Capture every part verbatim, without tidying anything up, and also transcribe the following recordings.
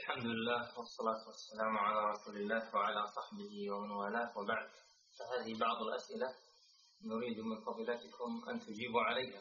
الحمد لله والصلاة والسلام على رسول الله وعلى صحبه ومن والاه، وبعد، فهذه بعض الأسئلة نريد من فضيلتكم أن تجيبوا عليها.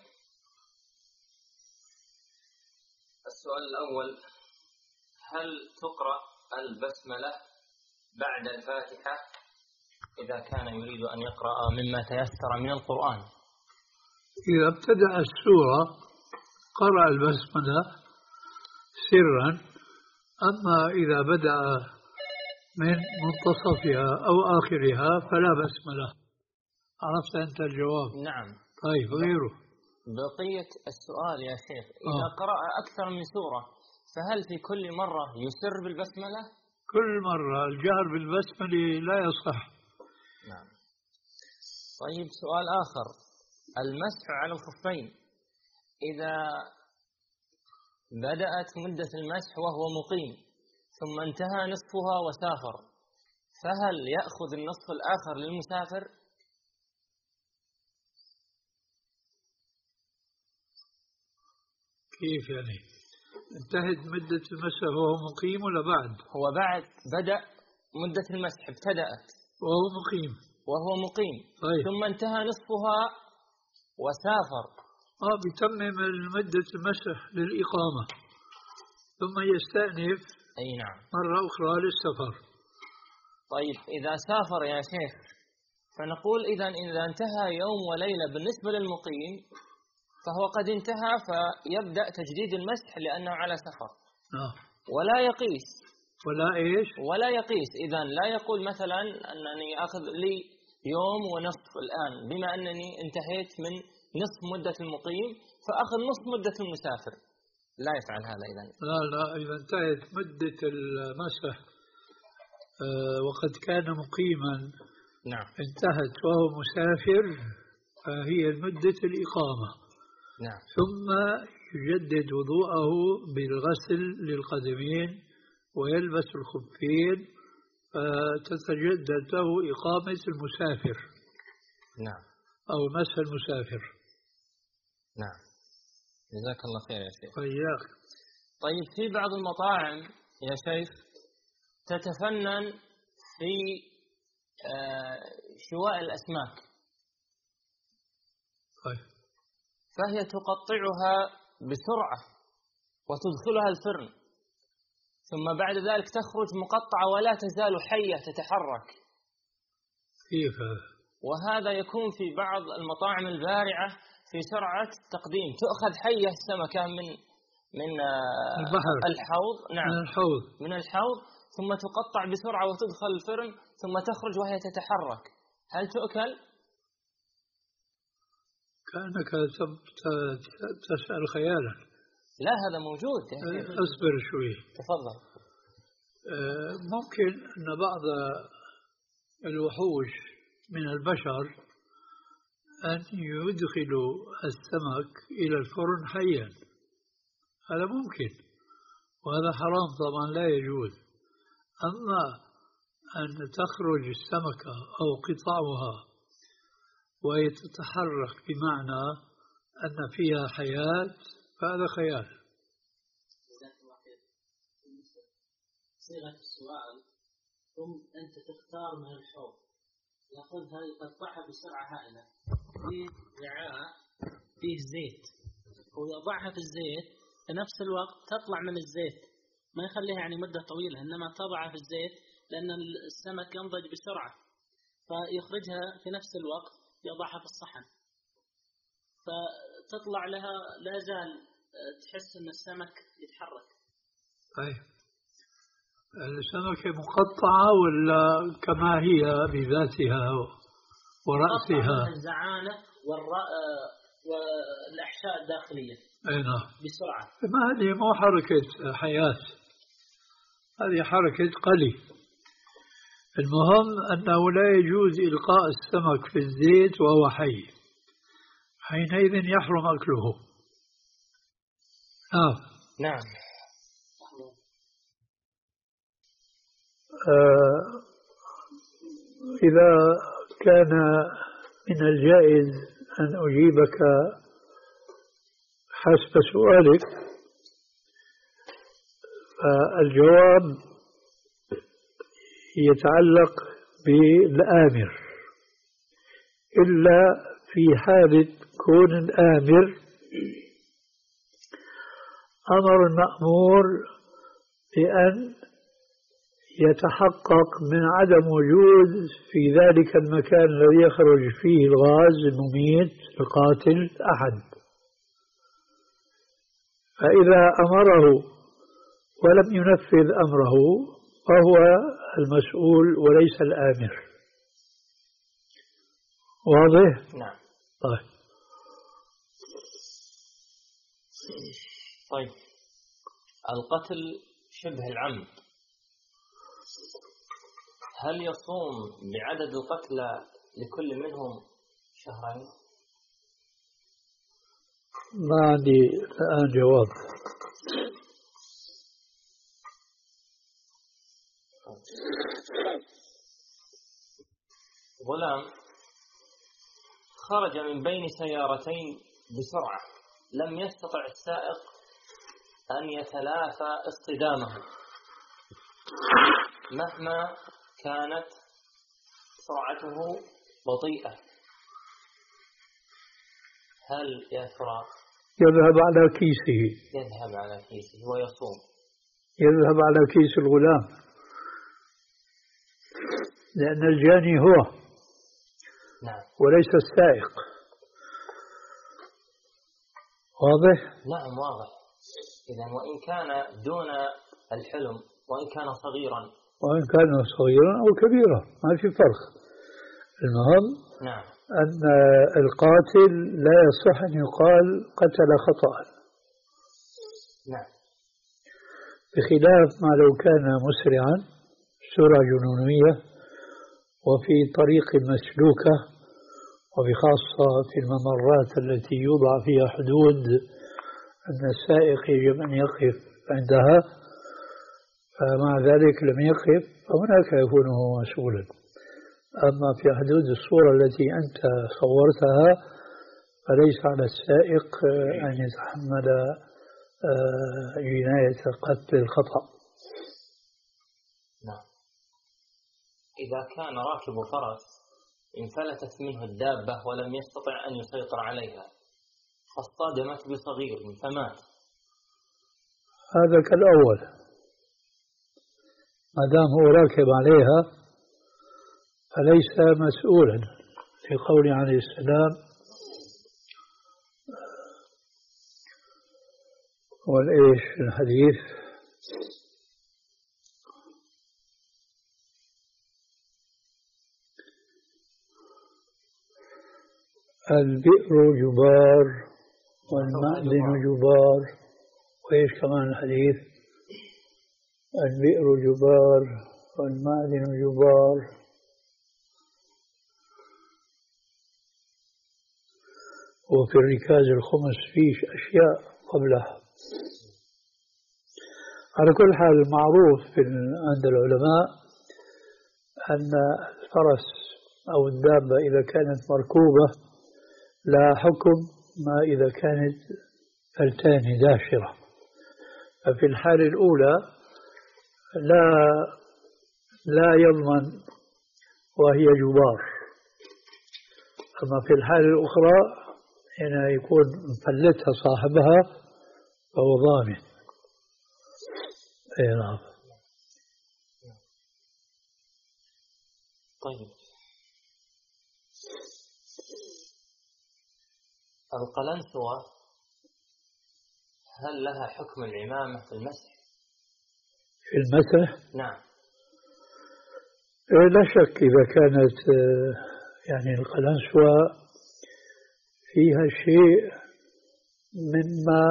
السؤال الأول: هل تقرأ البسملة بعد الفاتحة إذا كان يريد أن يقرأ مما تيسر من القرآن؟ إذا ابتدأ السورة قرأ البسملة سرا، أما إذا بدأ من منتصفها أو آخرها فلا بسملة. عرفت أنت الجواب؟ نعم. طيب، غيره. بقية السؤال يا شيخ: إذا آه. قرأ أكثر من سورة فهل في كل مرة يسر بالبسملة؟ كل مرة الجهر بالبسملة لا يصح. نعم. طيب، سؤال آخر: المسح على الخفين إذا بدأت مدة المسح وهو مقيم ثم انتهى نصفها وسافر، فهل يأخذ النصف الآخر للمسافر؟ كيف يعني؟ انتهت مدة المسح وهو مقيم ولا بعد؟ هو بعد بدأ مدة المسح، ابتدأت وهو مقيم وهو مقيم طيب. ثم انتهى نصفها وسافر. آه بيتمم مدة المسح للإقامة ثم يستأنف أي نعم مرة أخرى للسفر. طيب، إذا سافر يا شيخ فنقول إذا إذا انتهى يوم وليلة بالنسبة للمقيم فهو قد انتهى، فيبدأ تجديد المسح لأنه على سفر. آه. ولا يقيس ولا إيش؟ ولا يقيس إذا لا يقول مثلا أنني أخذ لي يوم ونصف الآن بما أنني انتهيت من نصف مدة المقيم فأخذ نصف مدة المسافر. لا يفعل هذا إذن. لا لا إذا انتهت مدة المسح آه وقد كان مقيما نعم انتهت وهو مسافر فهي مدة الإقامة. نعم. ثم يجدد وضوءه بالغسل للقدمين ويلبس الخفين فتتجدد له إقامة المسافر. نعم. أو مسح المسافر. نعم. جزاك الله خير يا شيخ. وإياك. طيب، في بعض المطاعم يا شيخ تتفنن في شواء الأسماك. طيب. فهي تقطعها بسرعة وتدخلها الفرن ثم بعد ذلك تخرج مقطعة ولا تزال حية تتحرك. كيف هذا؟ وهذا يكون في بعض المطاعم البارعة في سرعة تقديم، تأخذ حية السمكة من من البحر. الحوض. نعم. من الحوض. من الحوض ثم تقطع بسرعة وتدخل الفرن ثم تخرج وهي تتحرك. هل تؤكل؟ كأنك تسأل خيالا. لا، هذا موجود. أصبر شوي. تفضل. ممكن أن بعض الوحوش من البشر أن يدخلوا السمك إلى الفرن حيا، هذا ممكن وهذا حرام طبعا لا يجوز. أما أن تخرج السمكة أو قطعها وهي تتحرك بمعنى أن فيها حياة فهذا خيال. صيغة السؤال: ثم أنت تختار من الحوض، يأخذها يقطعها بسرعة هائلة في وعاء فيه زيت ويضعها في الزيت، في نفس الوقت تطلع من الزيت، ما يخليها يعني مدة طويلة، إنما تضعها في الزيت لأن السمك ينضج بسرعة، فيخرجها في نفس الوقت يضعها في الصحن، فتطلع لها لا زال تحس أن السمك يتحرك. طيب، السمكة مقطعة ولا كما هي بذاتها ورأسها؟ الزعانة والأحشاء الداخلية. أي نعم. بسرعة. ما هذه مو حركة حياة، هذه حركة قلي. المهم أنه لا يجوز إلقاء السمك في الزيت وهو حي، حينئذ يحرم أكله. آه. نعم. آه إذا كان من الجائز أن أجيبك حسب سؤالك، فالجواب يتعلق بالآمر، إلا في حالة كون الآمر أمر المأمور بأن يتحقق من عدم وجود في ذلك المكان الذي يخرج فيه الغاز المميت القاتل أحد، فإذا أمره ولم ينفذ أمره فهو المسؤول وليس الآمر. واضح؟ نعم. طيب. طيب القتل شبه العمد، هل يصوم بعدد القتلى لكل منهم شهرين؟ ما عندي الآن جواب. غلام خرج من بين سيارتين بسرعة، لم يستطع السائق أن يتلافى اصطدامه مهما كانت سرعته بطيئة، هل يا ترى يذهب على كيسه؟ يذهب على كيسه ويصوم. يذهب على كيس الغلام، لأن الجاني هو نعم وليس السائق. واضح؟ نعم واضح. إذن وإن كان دون الحلم وإن كان صغيرا وإن كان صغيرا أو كبيرا ما في فرق، المهم نعم أن القاتل لا يصح أن يقال قتل خطأ، نعم، بخلاف ما لو كان مسرعا سرعة جنونية وفي طريق مسلوكة، وبخاصة في الممرات التي يوضع فيها حدود أن السائق يجب أن يقف عندها، فمع ذلك لم يقف، فهناك يكون هو مسؤولا. أما في حدود الصورة التي أنت صورتها فليس على السائق أن يتحمل جناية قتل الخطأ. نعم. إذا كان راكب فرس انفلتت منه الدابة ولم يستطع أن يسيطر عليها فاصطدمت بصغير فمات، هذا كالأول، ما دام هو راكب عليها فليس مسؤولا، في قوله عليه السلام: والإيش الحديث البئر جبار والمأذن جبار، وإيش كمان الحديث؟ البئر جبار والمأذن جبار، وفي الركاز الخمس فيه أشياء قبلها. على كل حال المعروف عند العلماء أن الفرس أو الدابة إذا كانت مركوبة لا حكم ما إذا كانت فلتان داشرة، ففي الحالة الأولى لا لا يضمن وهي جبار، أما في الحالة الأخرى هنا يكون مفلتها صاحبها فهو ضامن. اي نعم. طيب القلنسوة هل لها حكم العمامة في المسح؟ في المسح؟ نعم. لا شك إذا كانت يعني القلنسوة فيها شيء مما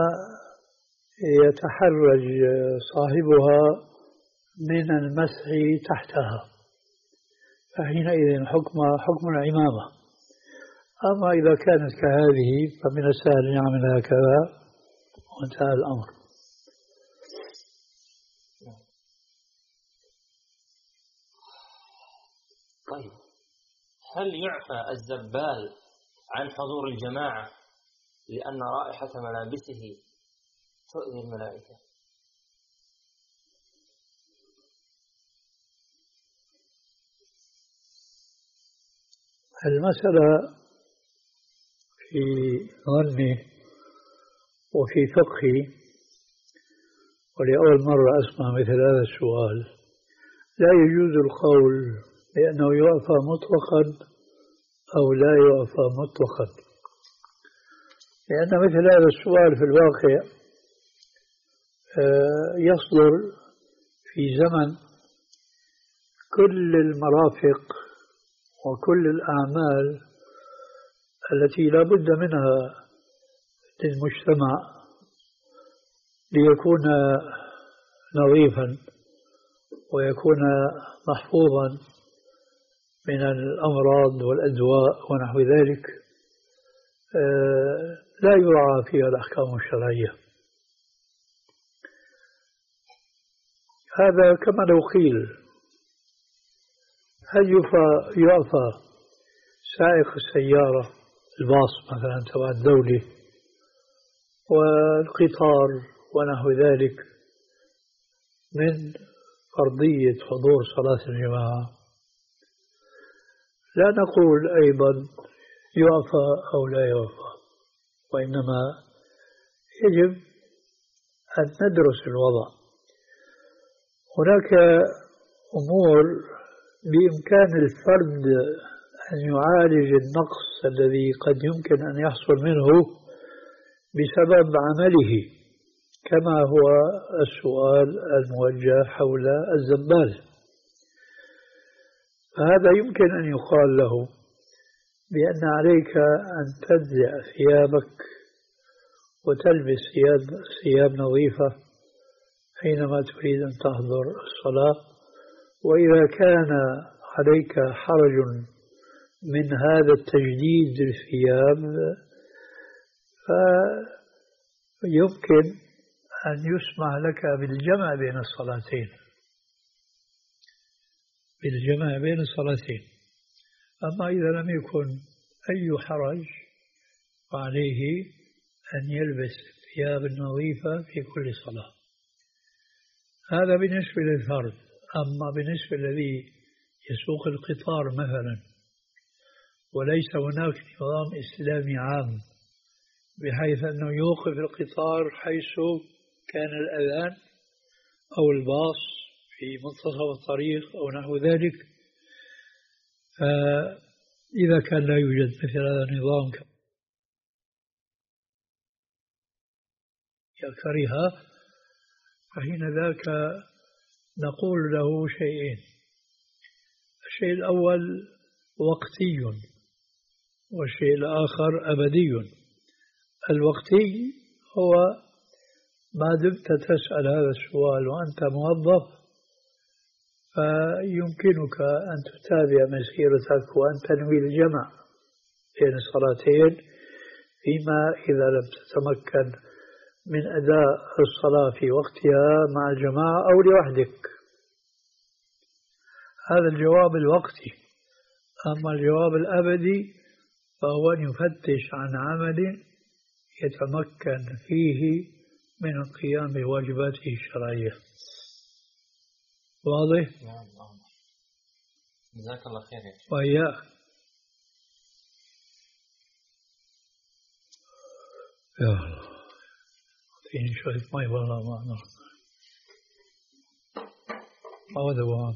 يتحرج صاحبها من المسح تحتها فحينئذ حكمها حكم العمامة. أما إذا كانت كهذه فمن السهل أن يعمل هكذا وانتهى الأمر. طيب هل يعفى الزبال عن حضور الجماعة لأن رائحة ملابسه تؤذي الملائكة؟ المسألة في ظني وفي فقهي، ولأول مرة أسمع مثل هذا السؤال، لا يجوز القول بأنه يعفى مطلقا أو لا يعفى مطلقا، لأن مثل هذا السؤال في الواقع يصدر في زمن كل المرافق وكل الأعمال التي لا بد منها للمجتمع ليكون نظيفا ويكون محفوظا من الأمراض والأدواء ونحو ذلك، لا يراعى فيها الأحكام الشرعية. هذا كما لو قيل هل يعفى سائق السيارة الباص مثلا تبع الدولة والقطار ونحو ذلك من فرضية حضور صلاة الجماعة؟ لا نقول أيضا يعفى أو لا يعفى، وإنما يجب أن ندرس الوضع. هناك أمور بإمكان الفرد أن يعالج النقص الذي قد يمكن أن يحصل منه بسبب عمله، كما هو السؤال الموجه حول الزبال، فهذا يمكن أن يقال له بأن عليك أن تنزع ثيابك وتلبس ثياب, ثياب نظيفة حينما تريد أن تحضر الصلاة، وإذا كان عليك حرج من هذا التجديد للثياب فيمكن أن يسمح لك بالجمع بين الصلاتين بالجمع بين الصلاتين. أما إذا لم يكن أي حرج فعليه أن يلبس الثياب النظيفة في كل صلاة. هذا بالنسبة للفرد. أما بالنسبة الذي يسوق القطار مثلا وليس هناك نظام إسلامي عام بحيث أنه يوقف القطار حيث كان الأذان أو الباص في منتصف الطريق أو نحو ذلك، فإذا كان لا يوجد مثل هذا النظام كرهة، فحين ذاك نقول له شيئين. الشيء الأول وقتي والشيء الآخر أبدي. الوقتي هو ما دمت تسأل هذا السؤال وأنت موظف فيمكنك أن تتابع مسيرتك وأن تنوي الجمع بين الصلاتين، فيما إذا لم تتمكن من أداء الصلاة في وقتها مع الجماعة أو لوحدك. هذا الجواب الوقتي. أما الجواب الأبدي فهو أن يفتش عن عمل يتمكن فيه من القيام بواجباته الشرعية. واضح؟ نعم نعم. جزاك الله خير يا شيخ. وإياك. يا الله فيني شوية ماء والله ما أعرف. ما دوام.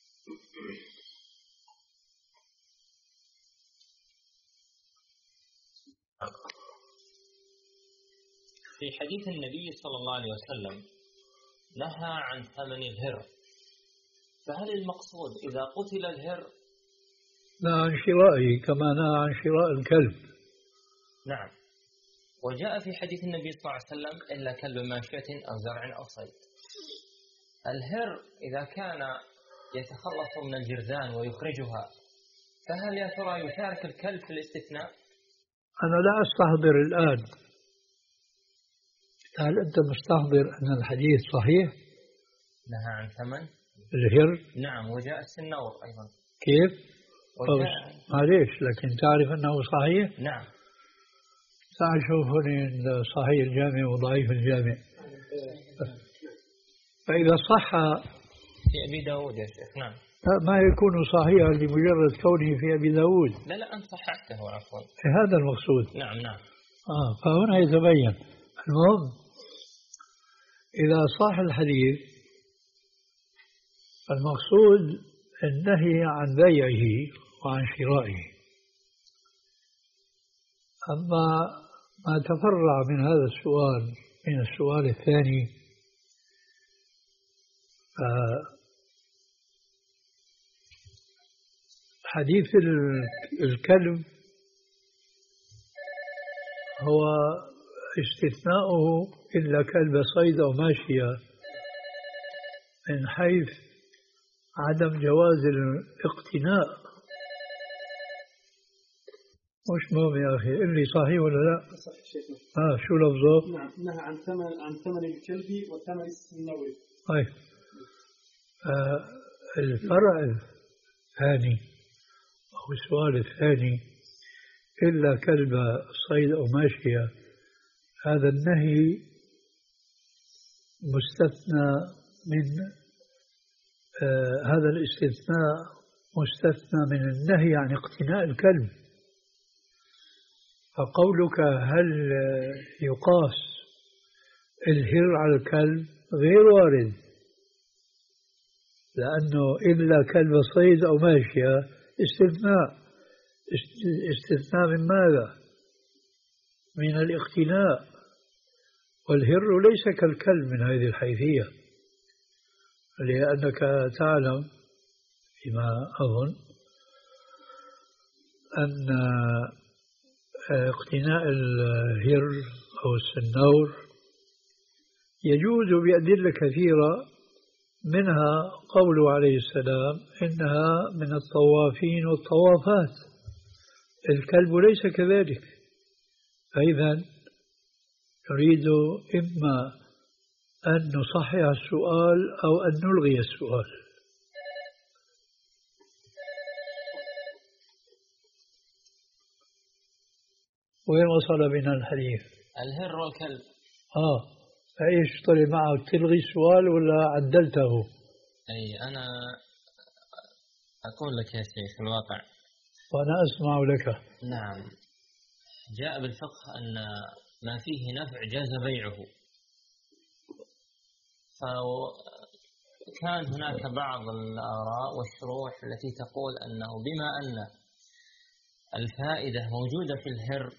في حديث النبي صلى الله عليه وسلم نهى عن ثمن الهر، فهل المقصود إذا قتل الهر؟ نهى عن شرائه كما نهى عن شراء الكلب. نعم. وجاء في حديث النبي صلى الله عليه وسلم إلا كلب ماشية أو زرع أو صيد. الهر إذا كان يتخلص من الجرذان ويخرجها فهل يا ترى يشارك الكلب في الاستثناء؟ أنا لا أستحضر الآن. هل أنت مستحضر أن الحديث صحيح؟ نهى عن ثمن الهر؟ نعم. وجاء السنور أيضا. كيف؟ وجاء... معليش، لكن تعرف أنه صحيح؟ نعم. تعال شوف هنا صحيح الجامع وضعيف الجامع. فإذا صح في أبي داود يا شيخ. نعم. ما يكون صحيحا لمجرد كونه في أبي داود. لا لا أنت صححته عفوا. هذا المقصود. نعم نعم. آه فهنا يتبين. المهم إذا صح الحديث المقصود النهي عن بيعه وعن شرائه. أما ما تفرع من هذا السؤال من السؤال الثاني حديث الكلب هو استثناؤه إلا كلب صيد أو ماشية من حيث عدم جواز الاقتناء. مش مهم يا أخي اللي صحيح ولا لا؟ صحيح شيخنا. آه شو لفظه؟ نعم نهى عن ثمن عن ثمن الكلب وثمن السنور. طيب آه الفرع الثاني أو السؤال الثاني إلا كلب صيد أو ماشية، هذا النهي مستثنى من آه هذا الاستثناء مستثنى من النهي عن اقتناء الكلب. فقولك هل يقاس الهر على الكلب غير وارد، لأنه إلا كلب صيد أو ماشية استثناء. استثناء من ماذا؟ من الاقتناء، والهر ليس كالكلب من هذه الحيثية، لأنك تعلم فيما أظن أن اقتناء الهر أو السنور يجوز بأدلة كثيرة، منها قوله عليه السلام إنها من الطوافين والطوافات. الكلب ليس كذلك. فإذا نريد إما أن نصحح السؤال أو أن نلغي السؤال. وين وصل بنا الحديث؟ الهر والكلب. آه فإيش طلع معك؟ تلغي السؤال ولا عدلته؟ أي أنا أقول لك يا شيخ الواقع وأنا أسمع لك. نعم. جاء بالفقه أن ما فيه نفع جاز بيعه، فكان هناك بعض الآراء والشروح التي تقول أنه بما أن الفائدة موجودة في الهر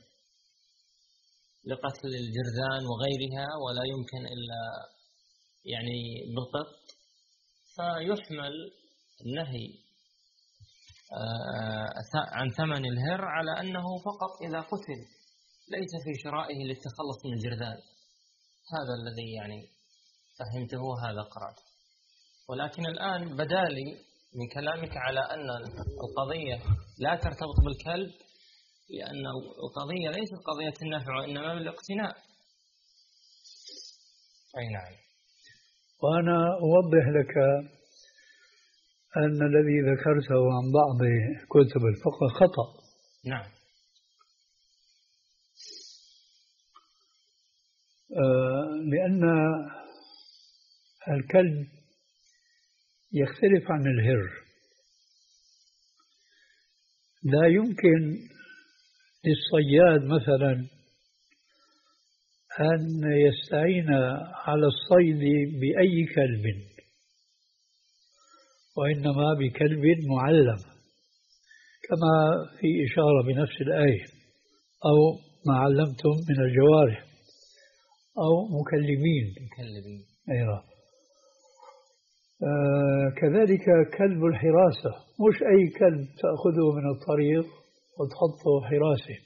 لقتل الجرذان وغيرها ولا يمكن إلا يعني بالقط، فيحمل النهي عن ثمن الهر على أنه فقط إذا قتل، ليس في شرائه للتخلص من الجرذان. هذا الذي يعني فهمته، هذا قرأت. ولكن الآن بدالي من كلامك على أن القضية لا ترتبط بالكلب، لأن القضية ليست قضية النفع وإنما بالاقتناء. أي نعم. وأنا أوضح لك أن الذي ذكرته عن بعض كتب الفقه خطأ. نعم. آه لأن الكلب يختلف عن الهر. لا يمكن للصياد مثلا أن يستعين على الصيد بأي كلب، وإنما بكلب معلم، كما في إشارة بنفس الآية، أو ما علمتم من الجوارح، أو مكلبين. مكلبين. أيوة. آه كذلك كلب الحراسة، مش أي كلب تأخذه من الطريق وتحطه حراسة.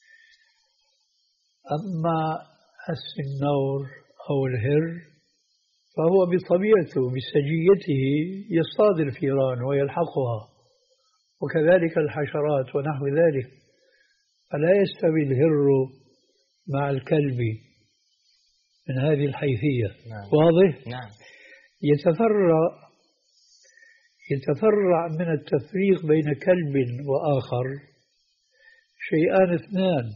أما السنور أو الهر فهو بطبيعته بسجيته يصطاد الفيران ويلحقها، وكذلك الحشرات ونحو ذلك، فلا يستوي الهر مع الكلب من هذه الحيثية. نعم. واضح؟ نعم. يتفرع يتفرع من التفريق بين كلب وآخر شيئان اثنان،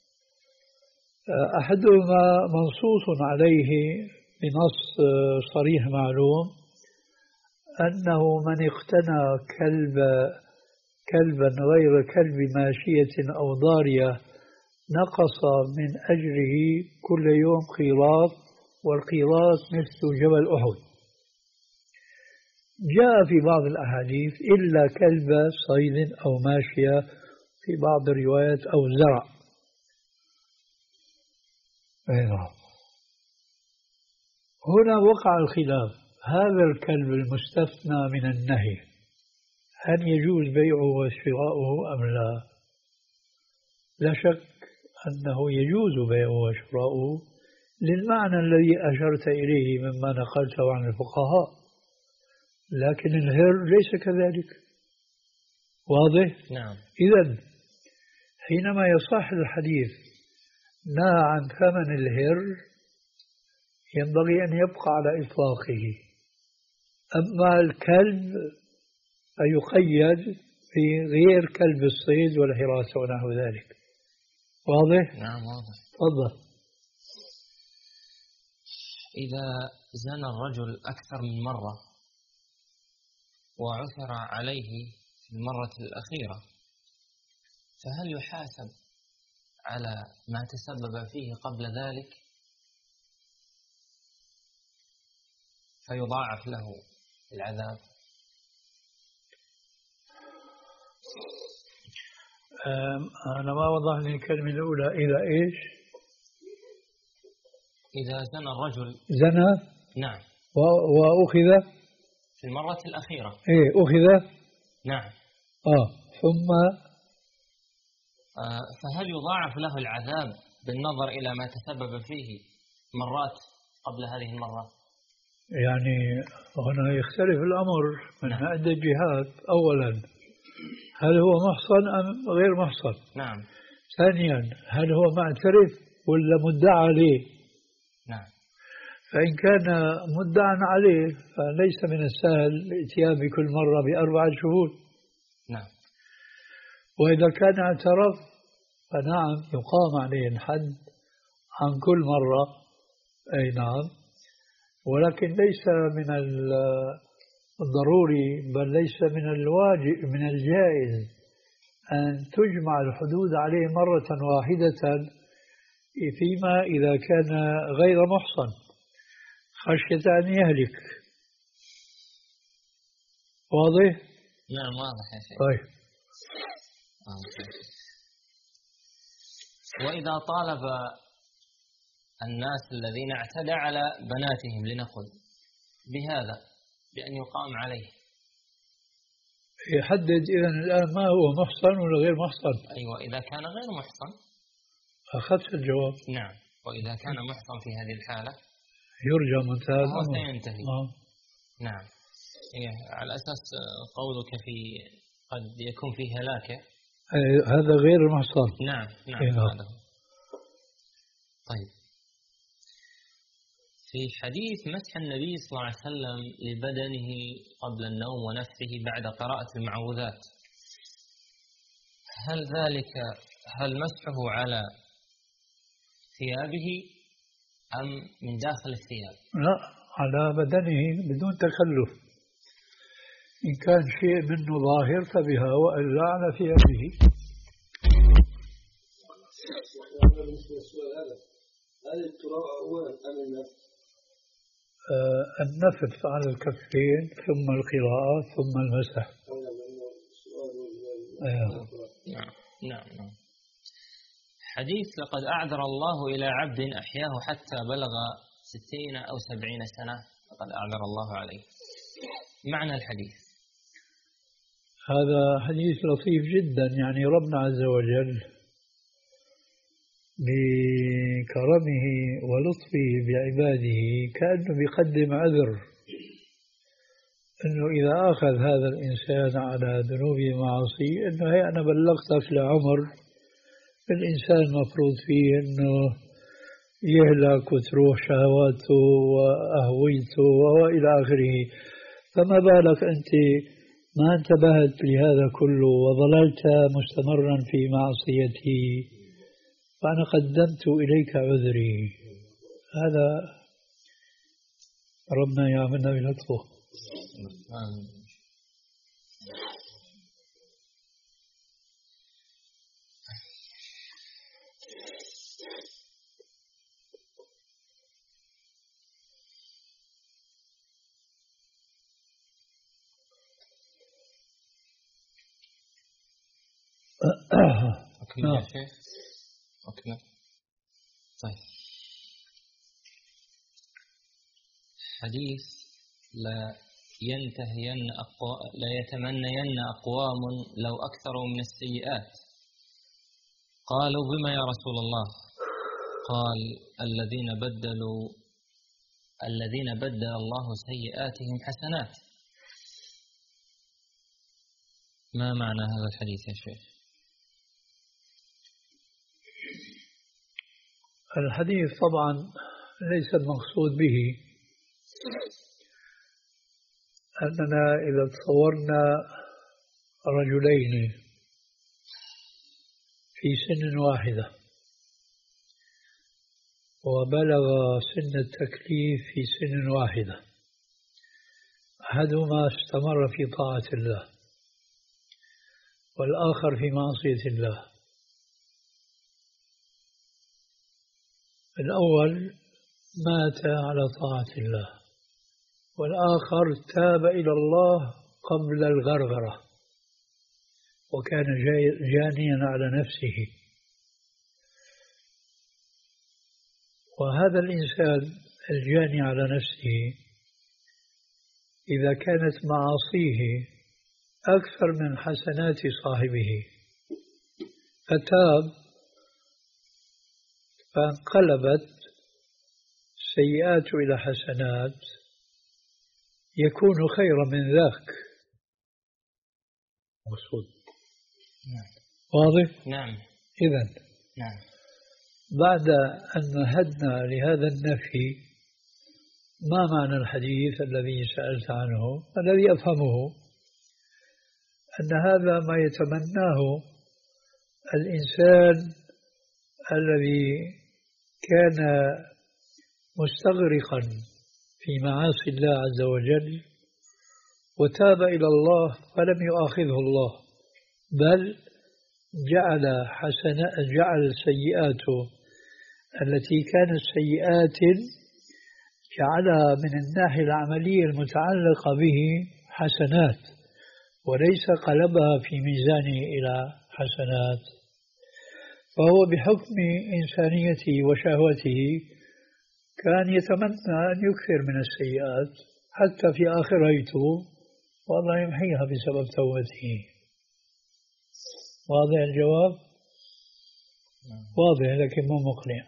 أحدهما منصوص عليه بنص صريح معلوم، أنه من اقتنى كلب كلبا غير كلب ماشية أو ضارية نقص من أجره كل يوم قيراط، والقيراط مثل جبل أحد. جاء في بعض الأحاديث إلا كلب صيد أو ماشية، في بعض الروايات أو زرع. هنا وقع الخلاف، هذا الكلب المستثنى من النهي هل يجوز بيعه وشراؤه أم لا؟ لا شك أنه يجوز بيعه وشراؤه للمعنى الذي أشرت إليه مما نقلته عن الفقهاء، لكن الهر ليس كذلك. واضح؟ نعم. إذن حينما يصح الحديث نهى عن ثمن الهر ينبغي أن يبقى على إطلاقه، أما الكلب فيقيد في غير كلب الصيد والحراسة ونحو ذلك. واضح؟ نعم واضح. تفضل. إذا زنى الرجل أكثر من مرة وعثر عليه في المرة الأخيرة فهل يحاسب على ما تسبب فيه قبل ذلك فيضاعف له العذاب؟ أنا ما وضح لي الكلمة الأولى. إذا إيش؟ إذا زنى الرجل زنى نعم وأخذ في المرة الأخيرة إيه أخذ نعم آه ثم آه فهل يضاعف له العذاب بالنظر إلى ما تسبب فيه مرات قبل هذه المرة؟ يعني هنا يختلف الأمر من نعم. عدة جهات. أولا هل هو محصن أم غير محصن؟ نعم. ثانيا هل هو معترف ولا مدعى عليه؟ نعم. فإن كان مدعى عليه فليس من السهل الاتيان بكل مرة بأربعة شهود. نعم. وإذا كان اعترف فنعم يقام عليه الحد عن كل مرة. أي نعم. ولكن ليس من الضروري بل ليس من الواجب من الجائز أن تجمع الحدود عليه مرة واحدة فيما إذا كان غير محصن خشية أن يهلك. واضح؟ نعم واضح يا شيخ. طيب. وإذا طالب الناس الذين اعتدى على بناتهم لنقل بهذا بأن يقام عليه يحدد إذن الآن ما هو محصن ولا غير محصن. أيوة إذا كان غير محصن أخذت الجواب. نعم. وإذا كان محصن في هذه الحالة يرجى منتهى الأمر سينتهي. آه. نعم. إيه على أساس قولك في قد يكون فيه هلاكة. هذا غير المحصن. نعم نعم. إيه. هذا. طيب في حديث مسح النبي صلى الله عليه وسلم لبدنه قبل النوم ونفسه بعد قراءة المعوذات، هل ذلك هل مسحه على ثيابه أم من داخل الثياب؟ لا، على بدنه بدون تكلف. إن كان شيء منه ظاهر فبها وإلا على ثيابه. هل التراب أولا أم النفس؟ آه النفث على الكفين ثم القراءة ثم المسح. آه. نعم نعم نعم. حديث لقد أعذر الله إلى عبد أحياه حتى بلغ ستين أو سبعين سنة لقد أعذر الله عليه، معنى الحديث هذا حديث لطيف جدا. يعني ربنا عز وجل بكرمه ولطفه بعباده كأنه بيقدم عذر، أنه إذا أخذ هذا الإنسان على ذنوبه ومعاصيه أنه هي أنا بلغتك لعمر الإنسان مفروض فيه أنه يهلك وتروح شهواته وأهويته وإلى آخره، فما بالك أنت ما انتبهت لهذا كله وظللت مستمرا في معصيتي، فأنا قدمت إليك عذري. هذا ربنا يعملنا بلطفه. أكمل يا شيخ. أكمل. طيب. حديث لا ينتهين أقوى لا يتمنين أقوام لو أكثروا من السيئات. قالوا بما يا رسول الله؟ قال الذين بدلوا الذين بدل الله سيئاتهم حسنات. ما معنى هذا الحديث يا شيخ؟ الحديث طبعا ليس المقصود به أننا إذا تصورنا رجلين في سن واحدة وبلغ سن التكليف في سن واحدة، أحدهما استمر في طاعة الله والآخر في معصية الله. الأول مات على طاعة الله والآخر تاب إلى الله قبل الغرغرة وكان جانيا على نفسه. وهذا الإنسان الجاني على نفسه إذا كانت معاصيه أكثر من حسنات صاحبه فتاب فانقلبت سيئات إلى حسنات يكون خيرا من ذاك. مقصود. نعم. واضح؟ نعم. إذن نعم. بعد أن مهدنا لهذا النفي ما معنى الحديث الذي سألت عنه؟ الذي أفهمه أن هذا ما يتمناه الإنسان الذي كان مستغرقا في معاصي الله عز وجل وتاب إلى الله فلم يؤاخذه الله بل جعل حسنات جعل سيئاته التي كانت سيئات جعلها من الناحية العملية المتعلقة به حسنات وليس قلبها في ميزانه إلى حسنات. فهو بحكم إنسانيته وشهوته كان يتمنى أن يكثر من السيئات حتى في آخرته والله يمحيها بسبب توبته. واضح الجواب؟ واضح لكن مو مقنع.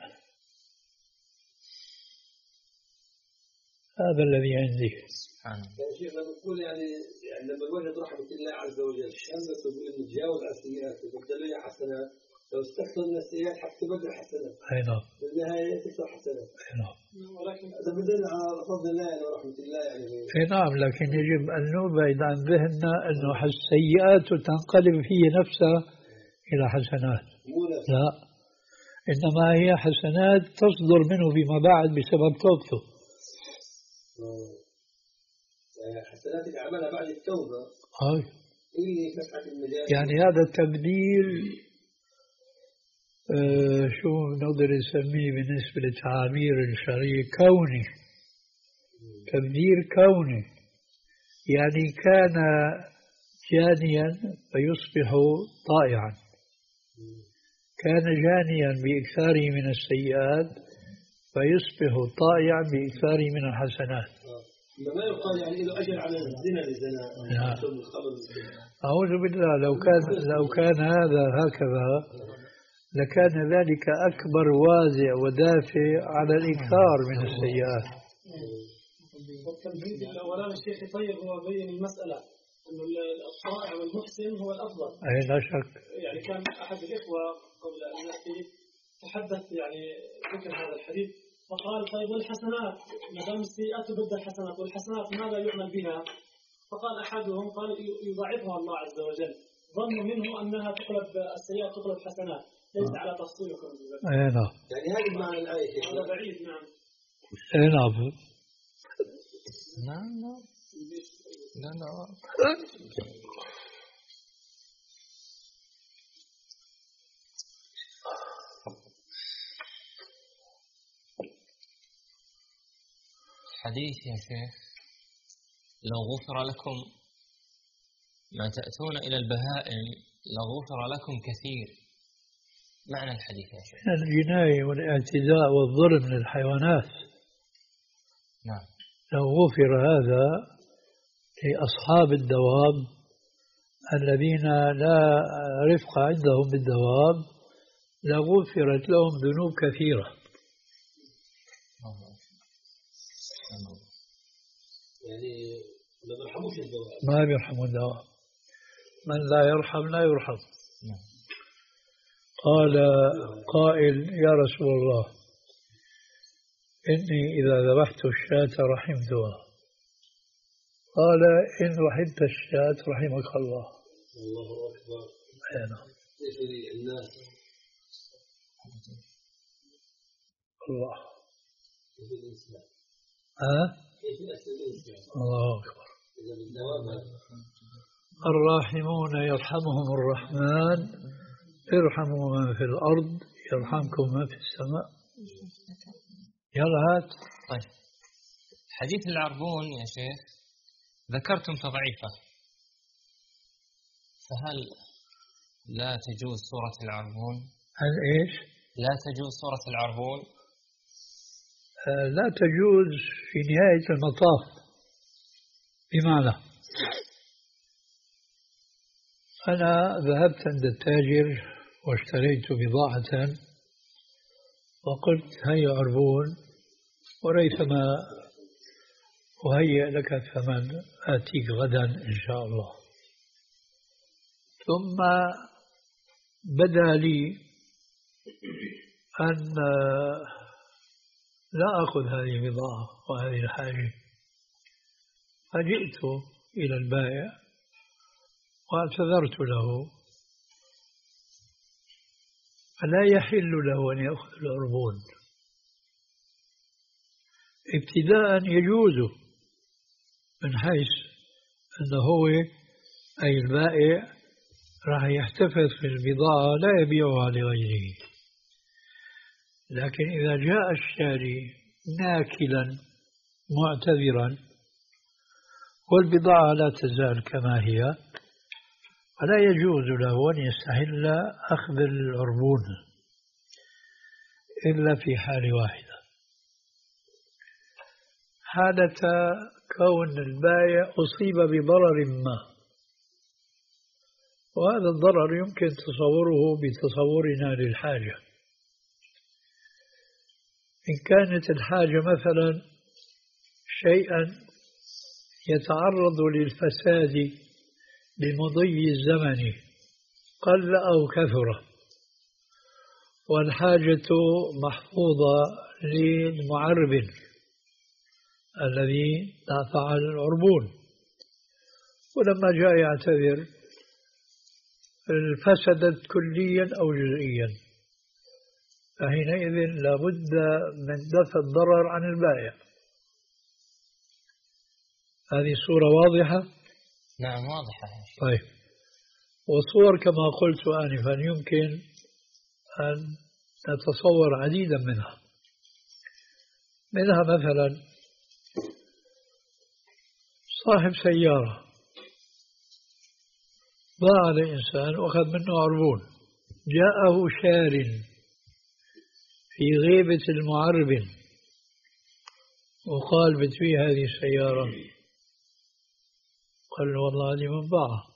هذا الذي عندي. يا شيخ لما نقول يعني يعني لما الواحد رحمة الله عز وجل أما تقول إنه تجاوز على السيئات وبدل له حسنات لو استكثر من السيئات حتى تبدل حسنات. أي نعم. بالنهاية تكثر حسنات. أي نعم. ولكن إذا بدلنا على فضل الله يعني ورحمة الله يعني. أي نعم لكن يجب أن نبعد عن ذهننا أنه السيئات تنقلب هي نفسها إلى حسنات. لا إنما هي حسنات تصدر منه فيما بعد بسبب توبته. يعني حسنات عملها بعد التوبة. هاي. اللي فتحت المجال. يعني هذا التبديل آه شو نقدر نسميه بالنسبة لتعابير الشرعية كوني. تبديل كوني يعني كان جانيا فيصبح طائعا، كان جانيا بإكثاره من السيئات فيصبح طائعا بإكثاره من الحسنات. ما يقال يعني إذا أجل على الزنا للزنا. أعوذ بالله لو كان لو كان هذا هكذا لكان ذلك أكبر وازع ودافع على الإكثار من السيئات. والتمهيد الأولاني الشيخ طيب هو بين المسألة أنه الطائع والمحسن هو الأفضل. أي لا شك. يعني كان أحد الإخوة قبل أن نأتي تحدث يعني ذكر هذا الحديث فقال طيب والحسنات ما دام السيئات تبدل حسنات والحسنات ماذا يعمل بها؟ فقال أحدهم قال يضاعفها الله عز وجل ظنوا منه أنها تقلب السيئات تقلب حسنات ليس على تفصيلكم. أي نعم. يعني هذه معنى الآية. هذا بعيد. نعم. أي نعم. نعم. لا لا حديث يا شيخ لو غفر لكم ما تأتون إلى البهائم لغفر لكم كثير. معنى الحديث يا شيخ الجناية والاعتداء والظلم للحيوانات. نعم. لو غفر هذا لأصحاب الدواب الذين لا رفق عندهم بالدواب لغفرت لهم ذنوب كثيرة. يعني ما بيرحموش الدواب. ما بيرحموا الدواب. من لا يرحم لا يرحم. قال قائل يا رسول الله إني إذا ذبحت الشاة رحمتها. قال إن رحمت الشاة رحمك الله. الله أكبر. نعم. الناس الله. كيف الإنسان؟ ها؟ كيف الإنسان؟ الله أكبر. إذا بالدواب الراحمون يرحمهم الرحمن ارحموا من في الأرض يرحمكم من في السماء. يلا هات. طيب حديث العربون يا شيخ ذكرتم تضعيفه، فهل لا تجوز سورة العربون؟ هل إيش؟ لا تجوز سورة العربون؟ آه لا تجوز في نهاية المطاف. بمعنى أنا ذهبت عند التاجر واشتريت بضاعة وقلت هيا عربون وريثما أهيئ لك ثمن آتيك غدا إن شاء الله. ثم بدا لي أن لا أخذ هذه البضاعة وهذه الحاجة، فجئت إلى البائع واعتذرت له، فلا يحل له أن يأخذ العربون. ابتداء يجوز من حيث أنه هو أي البائع راح يحتفظ في البضاعة لا يبيعها لغيره، لكن إذا جاء الشاري ناكلا معتذرا والبضاعة لا تزال كما هي فلا يجوز له أن يستحل أخذ العربون إلا في حال واحدة، حالة كون البائع أصيب بضرر ما، وهذا الضرر يمكن تصوره بتصورنا للحاجة. إن كانت الحاجة مثلا شيئا يتعرض للفساد بمضي الزمن قل أو كثر، والحاجة محفوظة للمعرب الذي دافع العربون، ولما جاء يعتذر فسدت كليا أو جزئيا، فحينئذ لابد من دفع الضرر عن البائع. هذه صورة واضحة؟ نعم واضحة. طيب، وصور كما قلت آنفا يمكن أن نتصور عديدا منها. منها مثلا صاحب سيارة باع لإنسان وأخذ منه عربون، جاءه شار في غيبة المعرب وقال بتبيع هذه السيارة، قال له والله هذه من باعها،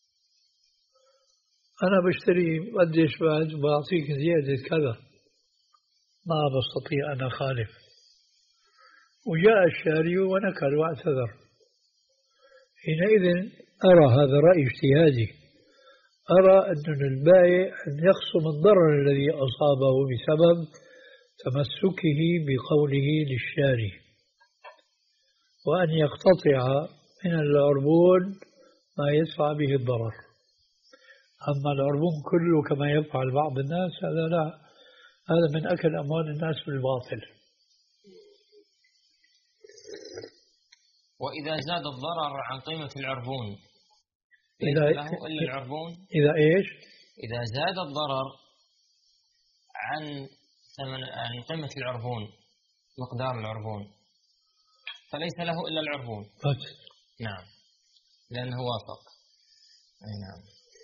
أنا بشتري قديش بعد بعطيك زيادة كذا، ما بستطيع أن أخالف. وجاء الشاري ونكل واعتذر، حينئذ أرى هذا رأي اجتهادي، أرى أن البائع أن يخصم الضرر الذي أصابه بسبب تمسكه بقوله للشاري، وأن يقتطع من العربون ما يدفع به الضرر. أما العربون كله كما يفعل بعض الناس هذا لا، هذا من أكل أموال الناس بالباطل. وإذا زاد الضرر عن قيمة العربون إذا له إلا العربون. إذا إيش؟ إذا زاد الضرر عن ثمن عن قيمة العربون، مقدار العربون، فليس له إلا العربون. بس. نعم، لأنه وافق. أي نعم.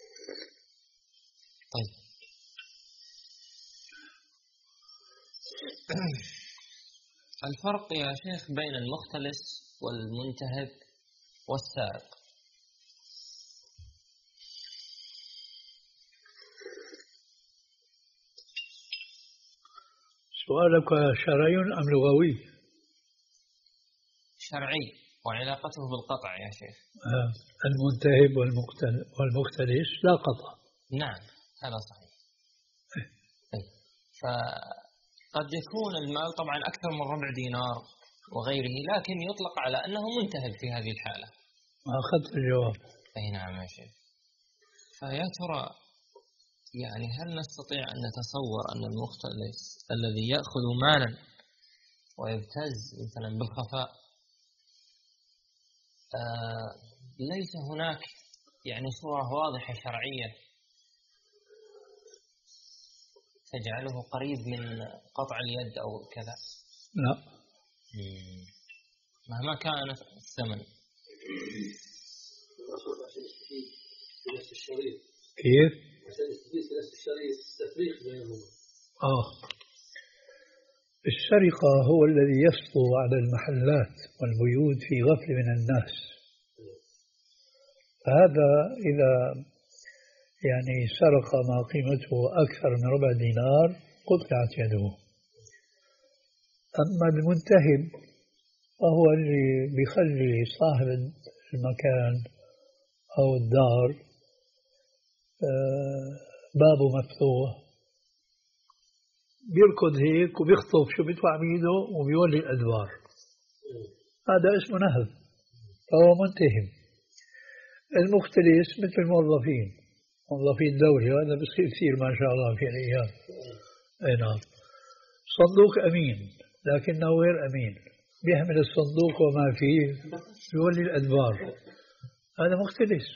طيب. الفرق يا شيخ بين المختلس والمنتهب والسارق. سؤالك شرعي أم لغوي؟ شرعي، وعلاقته بالقطع يا شيخ. آه. المنتهب والمختلس لا قطع. نعم هذا صحيح. طيب. فقد يكون المال طبعا أكثر من ربع دينار وغيره، لكن يطلق على أنه منتهب في هذه الحالة. أخذت الجواب. أي نعم يا شيخ. فيا ترى يعني هل نستطيع أن نتصور أن المختلس الذي يأخذ مالا ويبتز مثلا بالخفاء آه ليس هناك يعني صورة واضحة شرعية تجعله قريب من قطع اليد أو كذا؟ لا. مهما كان الثمن. كيف؟ آه. السرقة هو الذي يسطو على المحلات والبيوت في غفل من الناس. فهذا إذا يعني سرق ما قيمته أكثر من ربع دينار قطعت يده. أما المنتهب فهو اللي بيخلي صاحب المكان أو الدار بابه مفتوح، بيركض هيك وبيخطف شو بيدفع بيده وبيولي الأدوار. هذا اسمه نهب، فهو منتهب. المختلس مثل الموظفين، موظفي الدولة، هذا بصير كثير ما شاء الله في الأيام. أي نعم. صندوق أمين لكنه غير أمين، بيحمل الصندوق وما فيه بيولي الأدوار. هذا مختلس.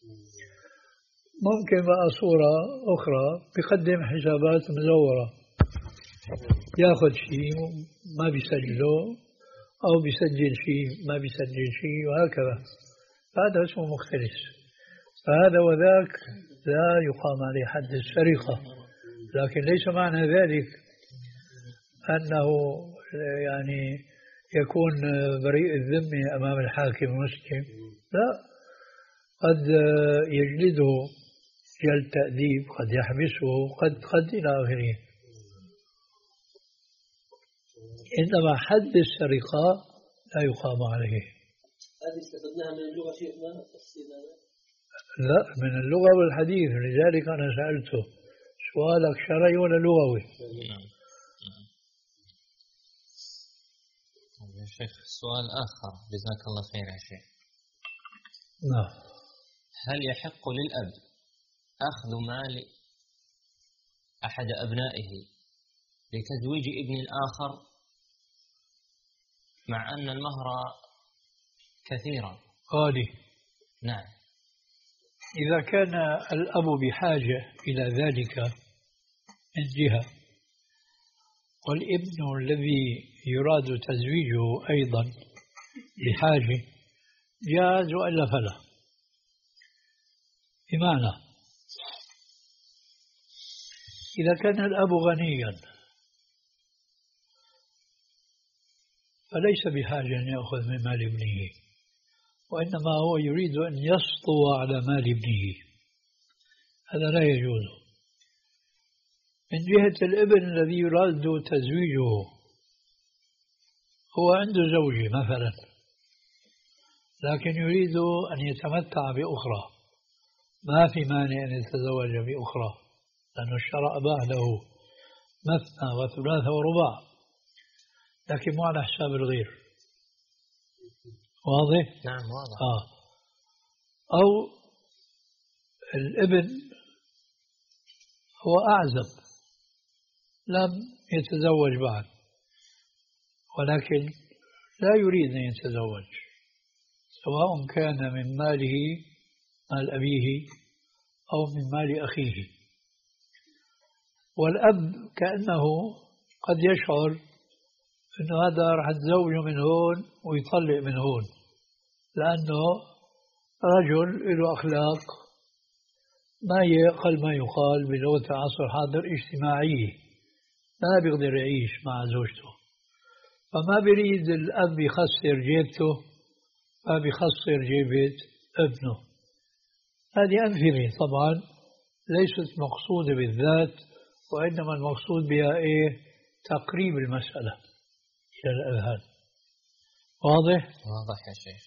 ممكن بقى صورة أخرى بيقدم حسابات مزورة، ياخذ شيء ما بيسجله أو بيسجل شيء ما بيسجل شيء وهكذا. هذا اسمه مختلس. فهذا وذاك لا يقام عليه حد السرقة، لكن ليس معنى ذلك أنه يعني يكون بريء الذمة أمام الحاكم المسلم. لا، قد يجلده جلد تأديب، قد يحبسه، قد قد إلى آخره. إنما حد السرقة لا يقام عليه. هذه استفدناها من اللغة شيخنا تفصيلا؟ لا، من اللغة والحديث، لذلك أنا سألته سؤالك شرعي ولا لغوي؟ نعم. يا شيخ سؤال آخر، جزاك الله خير يا شيخ. نعم. هل يحق للأب أخذ مال أحد أبنائه لتزويج ابن الآخر مع أن المهر كثيرا؟ غالي. نعم. إذا كان الأب بحاجة إلى ذلك من جهة، والابن الذي يراد تزويجه أيضا بحاجة، جاز وإلا فلا. بمعنى إذا كان الأب غنيا فليس بحاجة أن يأخذ من مال ابنه، وإنما هو يريد أن يسطو على مال ابنه، هذا لا يجوز. من جهة الابن الذي يراد تزويجه، هو عنده زوجة مثلا لكن يريد أن يتمتع بأخرى، ما في مانع أن يتزوج بأخرى، لأن الشرع أباح له مثنى وثلاثة ورباع، لكن مو على حساب الغير. واضح؟ نعم واضح. آه. أو الابن هو أعزب، لم يتزوج بعد ولكن لا يريد أن يتزوج، سواء كان من ماله مال أبيه أو من مال أخيه. والأب كأنه قد يشعر أنه هذا راح يتزوج من هون ويطلق من هون، لأنه رجل له أخلاق ما هي أقل ما يقال بلغة العصر الحاضر اجتماعية، ما بيقدر يعيش مع زوجته، فما بيريد الأب يخسر جيبته، ما بيخسر جيبة ابنه. هذه أمثلة طبعا ليست مقصودة بالذات، وإنما المقصود بها إيه؟ تقريب المسألة إلى الأذهان. واضح؟ واضح يا شيخ.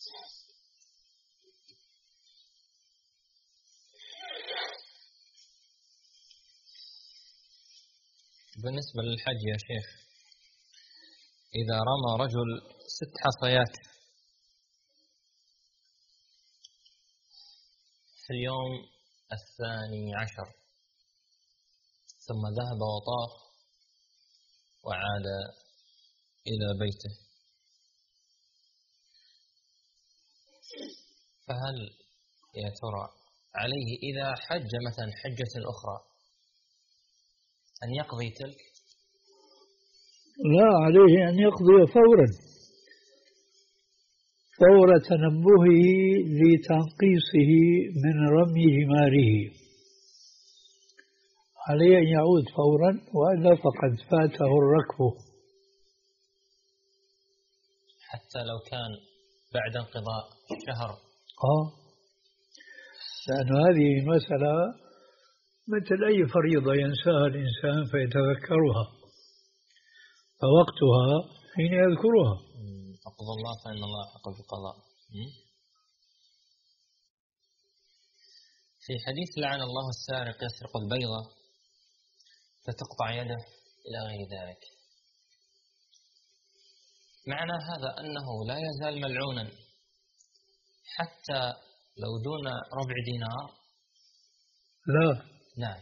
بالنسبة للحج يا شيخ، إذا رمى رجل ست حصيات في اليوم الثاني عشر ثم ذهب وطاف وعاد إلى بيته، فهل يا ترى عليه إذا حج مثلا حجة أخرى أن يقضي تلك؟ لا، عليه أن يقضي فورا فور تنبهه لتنقيصه من رمي جماره، عليه أن يعود فورا، وإلا فقد فاته الركب. حتى لو كان بعد انقضاء شهر. آه لأن هذه مسألة مثل أي فريضة ينساها الإنسان فيتذكرها، فوقتها حين يذكرها. أقضى الله فإن الله حق بالقضاء. في حديث لعن الله السارق يسرق البيضة فتقطع يده إلى غير ذلك، معنى هذا أنه لا يزال ملعونا حتى لو دون ربع دينار؟ لا. نعم.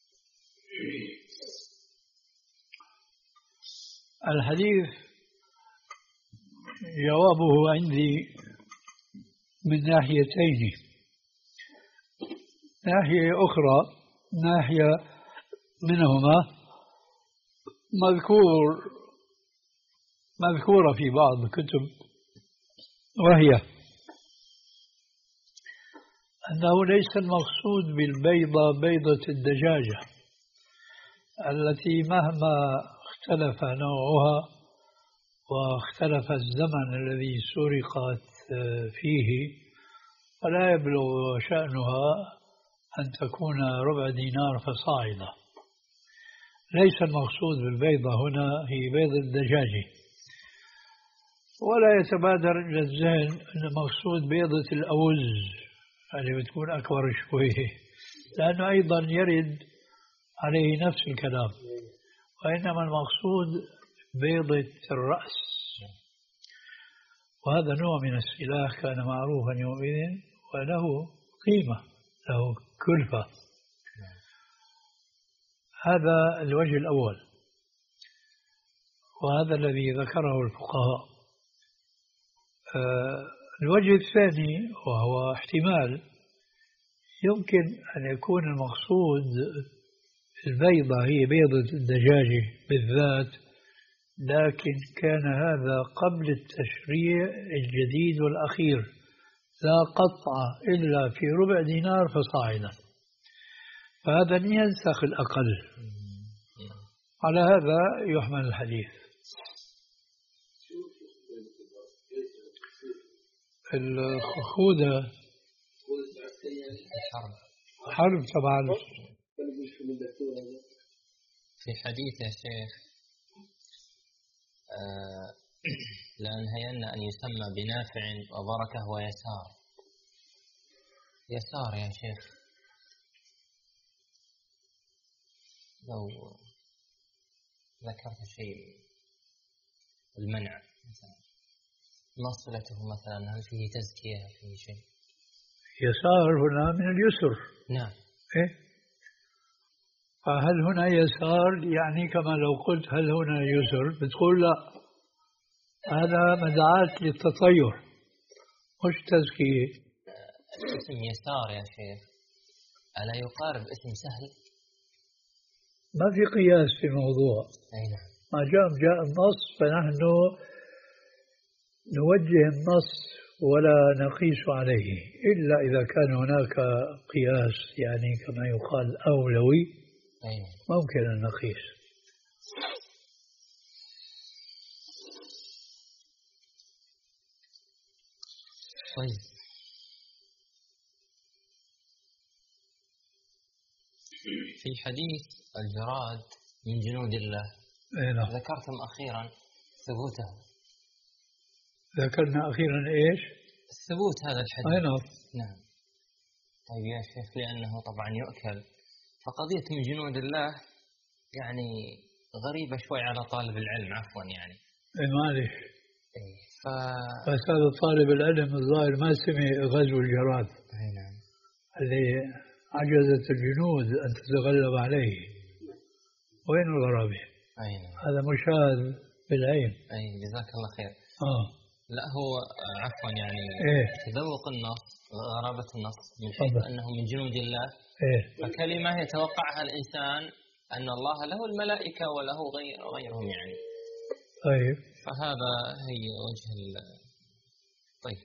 الحديث جوابه عندي من ناحيتين. ناحية أخرى، ناحية منهما مذكور مذكورة في بعض الكتب، وهي أنه ليس المقصود بالبيضة بيضة الدجاجة التي مهما اختلف نوعها واختلف الزمن الذي سرقت فيه ولا يبلغ شأنها أن تكون ربع دينار فصاعدا. ليس المقصود بالبيضة هنا هي بيض الدجاجة، ولا يتبادر إلى الذهن أن المقصود بيضة الأوز اللي بتكون أكبر شوية، لأنه أيضا يرد عليه نفس الكلام، وإنما المقصود بيضة الرأس، وهذا نوع من السلاح كان معروفا يومئذ وله قيمة، له كلفة. هذا الوجه الأول، وهذا الذي ذكره الفقهاء. الوجه الثاني وهو احتمال يمكن أن يكون المقصود البيضة هي بيضة الدجاجة بالذات، لكن كان هذا قبل التشريع الجديد والأخير، لا قطع إلا في ربع دينار فصاعدا، فهذا ينسخ الأقل. على هذا يحمل الحديث. الخوذة حرب طبعا. في حديث يا شيخ آه لأنهين أن يسمى بنافع وبركة ويسار. يسار يا شيخ لو ذكرت شيء المنع مثلا، ما صلته مثلا؟ هل فيه تزكية فيه شيء؟ يسار هنا من اليسر. نعم. إيه؟ فهل هنا يسار يعني كما لو قلت هل هنا يسر بتقول لا، هذا مدعاة للتطير، وش تزكية؟ اسم يسار يا شيخ ألا يقارب اسم سهل؟ ما في قياس في موضوع. أي نعم. ما جاء جاء النص فنحن نوجه النص ولا نقيس عليه إلا إذا كان هناك قياس يعني كما يقال أولوي ممكن أن نقيس. طيب في حديث الجراد من جنود الله ذكرتم أخيرا ثبوته. ذكرنا أخيرا إيش؟ ثبوت هذا الحديث. أي نعم. نعم. طيب يا شيخ لأنه طبعا يؤكل فقضية من جنود الله يعني غريبة شوي على طالب العلم عفوا يعني. إيه معلش. إيه ف. بس هذا طالب العلم الظاهر ما سمع غزو الجراد. أي نعم. اللي عجزت الجنود أن تتغلب عليه. وين الغرابة؟ أي نعم. هذا مشاهد بالعين. أي جزاك الله خير. آه. لا هو عفوا يعني إيه؟ تذوق النص غرابة النص من حيث أنه من جنود الله. إيه؟ فكلمة يتوقعها الإنسان أن الله له الملائكة وله غير غيرهم يعني. طيب. فهذا هي وجه ال. طيب.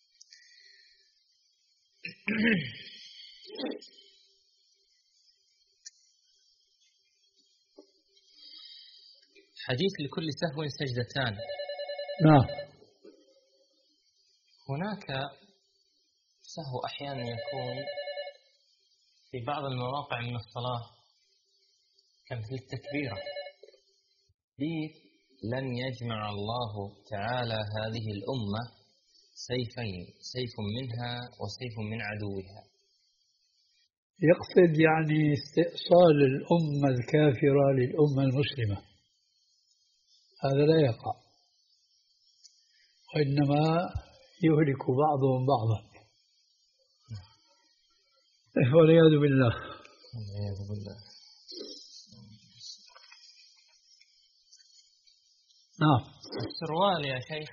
حديث لكل سهو سجدتان. نعم. هناك سهو أحيانا يكون في بعض المواقع من الصلاة كمثل التكبيرة. حديث لن يجمع الله تعالى هذه الأمة سيفين سيف منها وسيف من عدوها. يقصد يعني استئصال الأمة الكافرة للأمة المسلمة. هذا لا يقع وإنما يهلك بعضهم بعضا والعياذ بالله. والعياذ بالله. نعم. السروال يا شيخ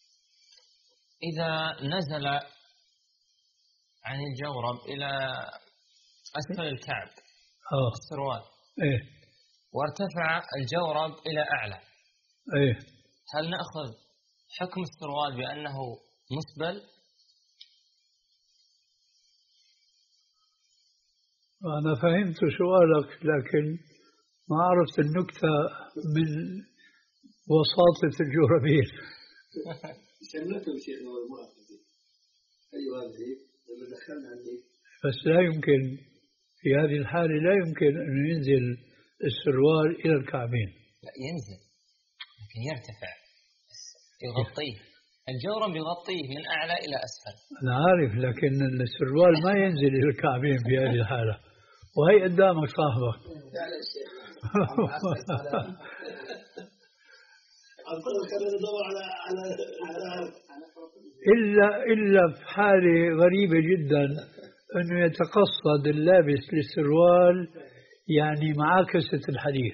إذا نزل عن الجورب إلى أسفل الكعب آه. السروال إيه؟ وارتفع الجورب إلى أعلى. إيه؟ هل نأخذ حكم السروال بأنه مسبل؟ أنا فهمت سؤالك لكن ما عرفت النكتة من وساطة الجوربين. شملته شيء المؤاخذة. أيوة هذه لما دخلنا عندي. بس لا يمكن في هذه الحالة لا يمكن أن ينزل السروال إلى الكعبين. لا ينزل لكن يرتفع يغطيه. الجورب يغطيه من أعلى إلى أسفل. أنا عارف لكن السروال ما ينزل إلى الكعبين في هذه الحالة. وهي قدامك صاحبك. إلا إلا في حالة غريبة جدا أنه يتقصد اللابس للسروال يعني معاكسة الحديث.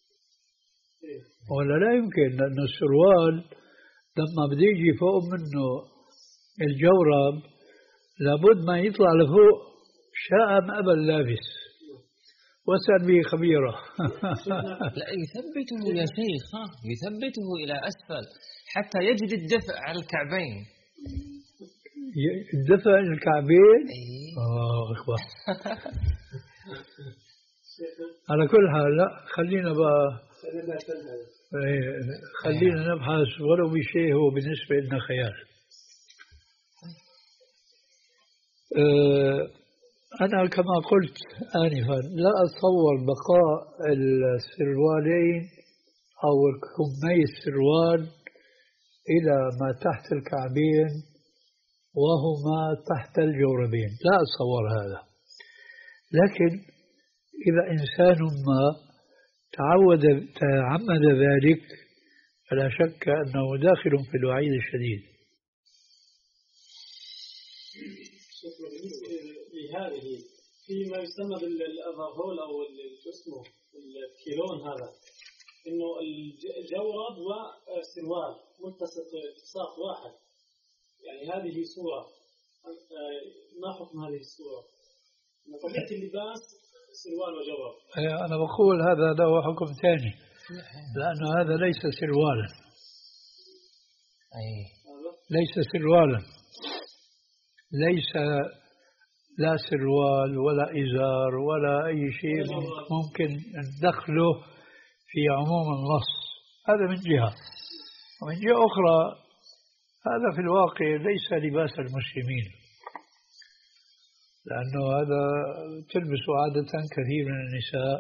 ولا لا يمكن لأن السروال لما بده يجي فوق منه الجورب لابد ما يطلع لفوق شاء أم أبى اللابس. واسأل به خبيرة. لا يثبته يا شيخ ها يثبته إلى أسفل حتى يجد الدفء على الكعبين. الدفء على الكعبين؟ إيه؟ آه إخوة. على كل حال لا خلينا بقى خلينا نبحث ولو بشيء هو بالنسبة لنا خيال. أه أنا كما قلت آنفا لا أتصور بقاء السروالين أو كمي السروال إلى ما تحت الكعبين وهما تحت الجوربين، لا أتصور هذا. لكن إذا إنسان ما تعود تعمد ذلك فلا شك أنه داخل في الوعيد الشديد. لهذه فيما يسمى بالأفرهول أو اسمه الكيلون هذا إنه الجورب والسروال ملتصق التصاق واحد يعني هذه صورة، ما حكم هذه الصورة؟ طبيعة اللباس سروال وجواب. أنا بقول هذا له حكم ثاني، لأنه هذا ليس سروالا. أي ليس سروالا، ليس لا سروال ولا إزار ولا أي شيء ممكن ندخله في عموم النص. هذا من جهة، ومن جهة أخرى هذا في الواقع ليس لباس المسلمين، لأنه هذا تلبس عادة كثير من النساء،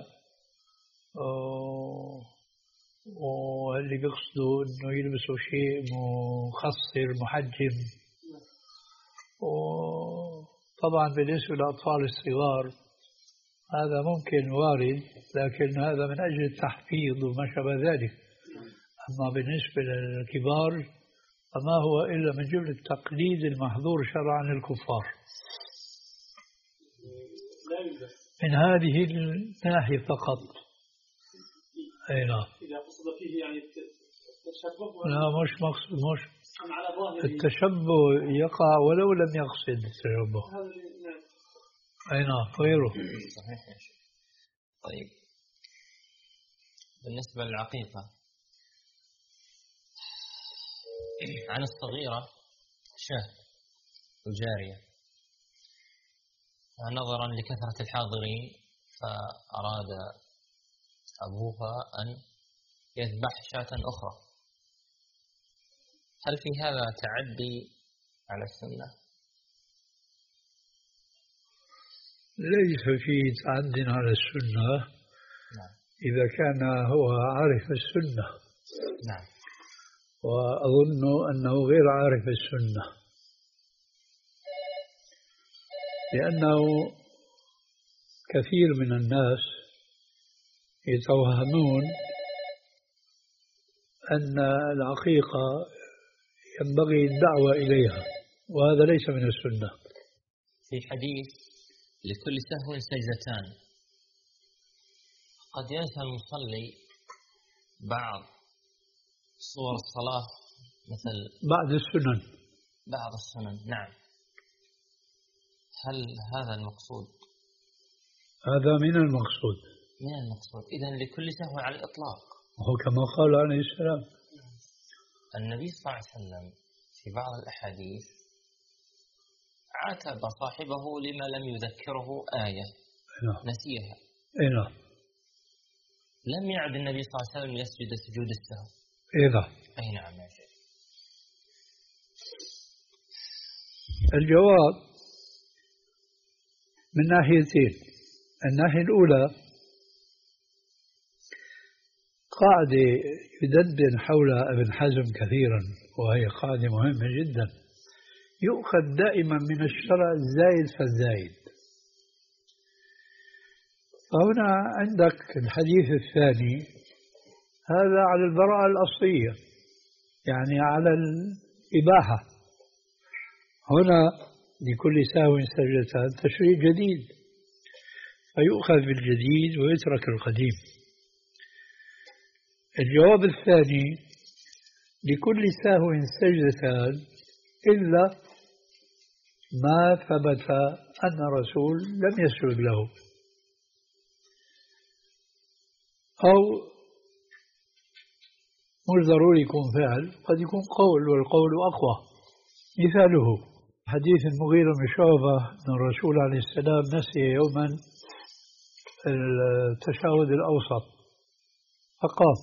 واللي بيقصدوا أنه يلبسوا شيء مخصر محجم. وطبعا بالنسبة للأطفال الصغار هذا ممكن وارد، لكن هذا من أجل التحفيظ وما شابه ذلك. أما بالنسبة للكبار فما هو إلا من جملة التقليد المحظور شرعا للكفار من هذه الناحية فقط. أي نعم. إذا قصد فيه يعني التشبه؟ لا، مش مقصود، مش التشبه يقع ولو لم يقصد التشبه. أي نعم، غيره. صحيح يا شيخ. طيب بالنسبة للعقيقة، عن الصغيرة شاه وجارية، نظرا لكثرة الحاضرين فأراد أبوها أن يذبح شاة أخرى، هل في هذا تعدي على السنة؟ ليس في تعدي على السنة. نعم. إذا كان هو عارف السنة. نعم. وأظن أنه غير عارف السنة، لأنه كثير من الناس يتوهمون أن العقيقة ينبغي الدعوة إليها، وهذا ليس من السنة. في حديث لكل سهو سجدتان، قد ينسى المصلي بعض صور الصلاة مثل بعض السنن بعض السنن. نعم. هل هذا المقصود؟ هذا من المقصود من المقصود إذن لكل سهو على الإطلاق، وهو كما قال عليه السلام. النبي صلى الله عليه وسلم في بعض الأحاديث عاتب صاحبه لما لم يذكره آية نعم. نسيها. نعم. لم يعد النبي صلى الله عليه وسلم يسجد سجود السهو. إذا أي نعم يا شيخ. الجواب من ناحيتين. الناحية الأولى قاعدة يدندن حولها ابن حزم كثيرا، وهي قاعدة مهمة جدا. يؤخذ دائما من الشرع الزايد فالزايد. فهنا عندك الحديث الثاني هذا على البراءة الأصلية، يعني على الإباحة. هنا لكل سهو سجدتان تشريع جديد، فيؤخذ بالجديد ويترك القديم. الجواب الثاني لكل سهو سجدتان إلا ما ثبت أن الرسول لم يسجد له، أو مش ضروري يكون فعل، قد يكون قول، والقول أقوى. مثاله حديث المغيرة بن شعبة أن الرسول عليه السلام نسي يوما التشهد الأوسط فقام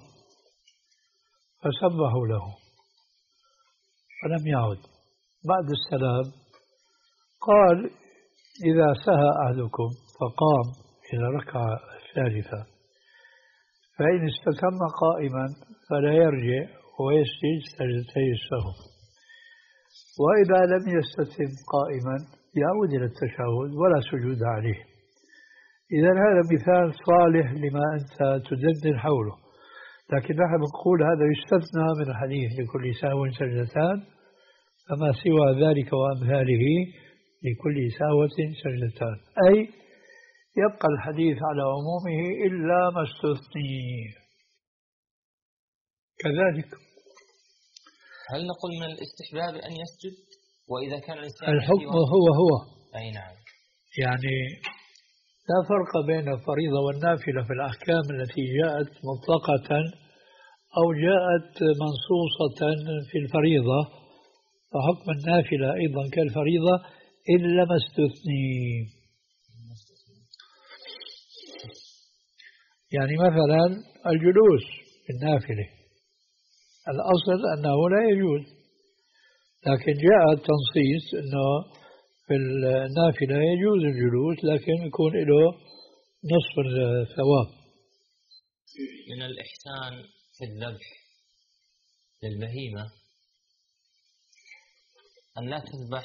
فسبحوا له فلم يعد. بعد السلام قال إذا سهى أحدكم فقام إلى الركعة الثالثة فإن استتم قائما فلا يرجع ويسجد سجدتي السهو، وإذا لم يستتم قائما يعود إلى التشهد ولا سجود عليه. إذا هذا مثال صالح لما أنت تدندن حوله، لكن نحن نقول هذا يستثنى من الحديث لكل سهو سجدتان، فما سوى ذلك وأمثاله لكل سهوة سجدتان، أي يبقى الحديث على عمومه إلا ما استثني. كذلك هل نقول من الاستحباب أن يسجد وإذا كان الإنسان الحكم هو هو. أي نعم. يعني لا فرق بين الفريضة والنافلة في الأحكام التي جاءت مطلقة أو جاءت منصوصة في الفريضة، فحكم النافلة أيضا كالفريضة إلا ما استثني. يعني مثلا الجلوس في النافلة الأصل أنه لا يجوز، لكن جاء التنصيص أنه في النافلة يجوز الجلوس لكن يكون له نصف الثواب. من الإحسان في الذبح للبهيمة أن لا تذبح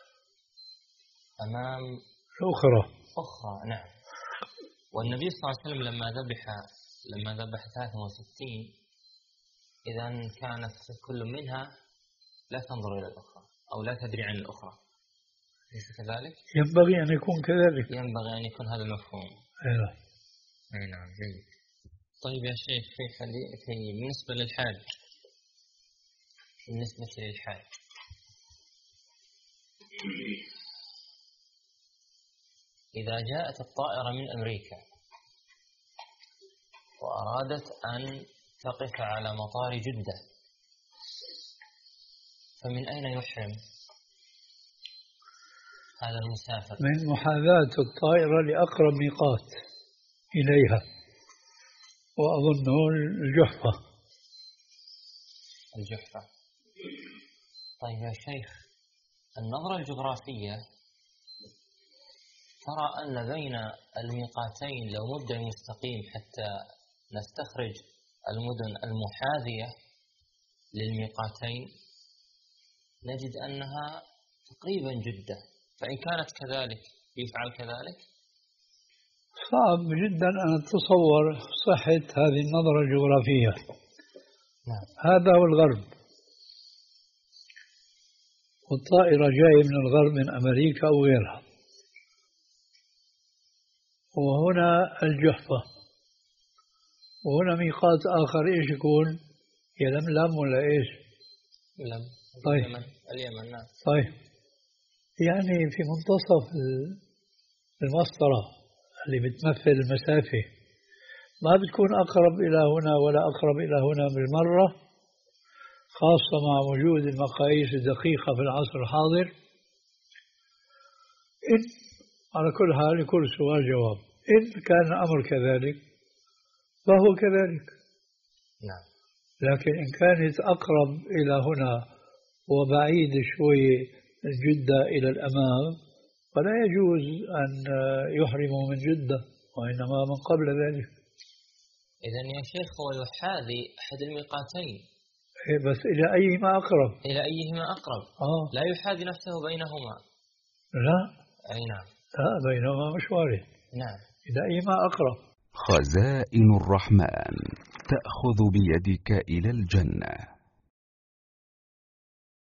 أمام الأخرى. أخرى. نعم. والنبي صلى الله عليه وسلم لما ذبح لما ذبح ثلاثة وستين إذا كانت كل منها لا تنظر إلى الأخرى أو لا تدري عن الأخرى، ليس كذلك؟ ينبغي أن يكون كذلك. ينبغي أن يكون هذا المفهوم. أيوة. أي نعم. جيد. طيب يا شيخ، في حديث في بالنسبة للحاج بالنسبة للحاج إذا جاءت الطائرة من أمريكا وأرادت أن تقف على مطار جدة، فمن أين يحرم هذا المسافر؟ من محاذاة الطائرة لأقرب ميقات إليها، وأظنه الجحفة. الجحفة. طيب يا شيخ، النظرة الجغرافية ترى أن بين الميقاتين لو مدة مستقيم حتى نستخرج المدن المحاذية للميقاتين نجد أنها تقريبا جدة، فإن كانت كذلك يفعل كذلك؟ صعب جدا أن أتصور صحة هذه النظرة الجغرافية. نعم. هذا هو الغرب، والطائرة جاية من الغرب من أمريكا أو غيرها، وهنا الجحفة، وهنا ميقات آخر إيش يكون؟ يلملم ولا إيش؟ لم. طيب. اليمن. اليمن. نعم. طيب، يعني في منتصف المسطرة اللي بتمثل المسافة ما بتكون أقرب إلى هنا ولا أقرب إلى هنا بالمرة، خاصة مع وجود المقاييس الدقيقة في العصر الحاضر. إن على كل حال لكل سؤال جواب، إن كان الأمر كذلك فهو كذلك. نعم. لكن إن كانت أقرب إلى هنا وبعيد شوي جدة إلى الأمام فلا يجوز أن يحرموا من جدة، وإنما من قبل ذلك. إذن يا شيخ هو يحاذي أحد الميقاتين، بس إلى أيهما أقرب؟ إلى أيهما أقرب. آه. لا يحاذي نفسه بينهما. لا. أي نعم. لا، بينهما مشواري. نعم. إلى أيهما أقرب. خزائن الرحمن تأخذ بيدك إلى الجنة.